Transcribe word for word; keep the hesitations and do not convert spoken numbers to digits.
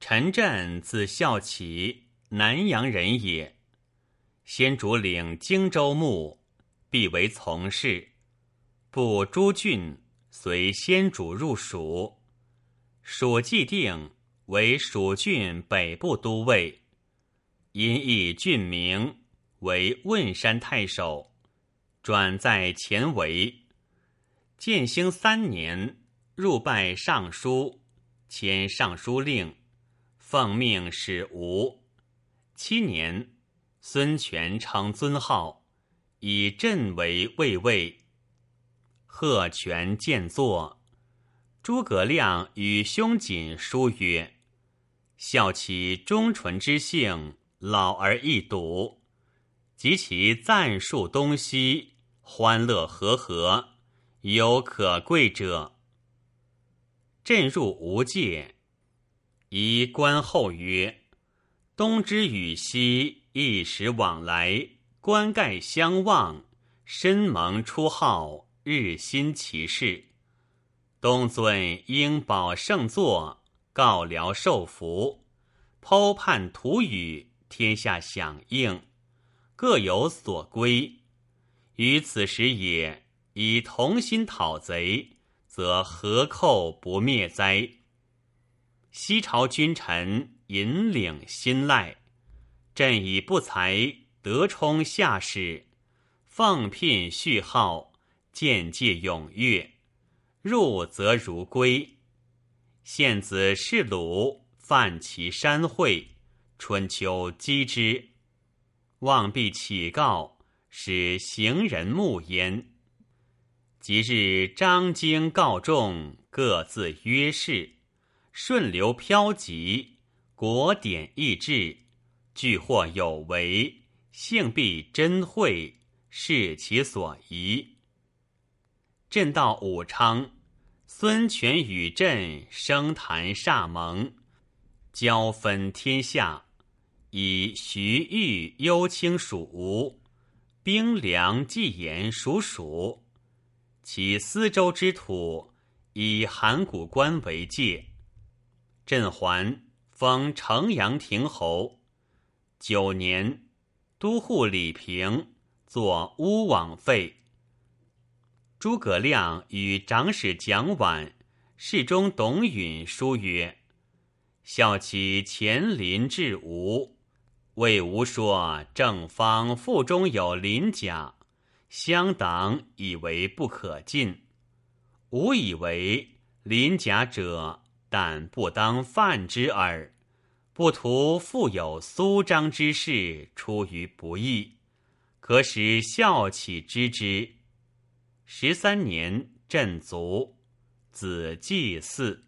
陈震字孝启，南阳人也。先主领荆州牧，必为从事。部诸郡，随先主入蜀。蜀既定，为蜀郡北部都尉，因议郡名，为汶山太守，转在前围。建兴三年，入拜尚书，迁尚书令，奉命使吴。七年，孙权称尊号，以朕为卫尉。贺权见坐。诸葛亮与兄瑾书曰：孝其忠纯之性，老而易笃，及其赞述东西，欢乐和和，有可贵者。朕入吴界，宜观后曰：东之与西，一时往来，冠盖相望，深盟出号，日新其事。东尊应保圣座，告辽受福，剖判图语，天下响应，各有所归。于此时也，以同心讨贼，则何寇不灭哉？西朝君臣引领新赖，朕以不才得充下士，奉聘序号，见介踊跃，入则如归。献子士鲁，犯其山会，春秋击之，望必启告，使行人慕焉。即日张京告众，各自约事，顺流飘急，国典易志，俱或有为，幸必真会，视其所宜。朕到武昌，孙权与朕生谈煞盟，交分天下，以徐豫幽清属吴，兵粮济盐属蜀。其司州之土，以函谷关为界。朕还，封城阳亭侯。九年，都护李平，作乌网费。诸葛亮与长史蒋琬、侍中董允书曰：孝其前临至吴，谓吴说正方腹中有鳞甲，乡党以为不可进。吾以为鳞甲者，但不当犯之耳，不图复有苏张之事，出于不义，可使孝启知之。十三年，朕卒，子祭祀。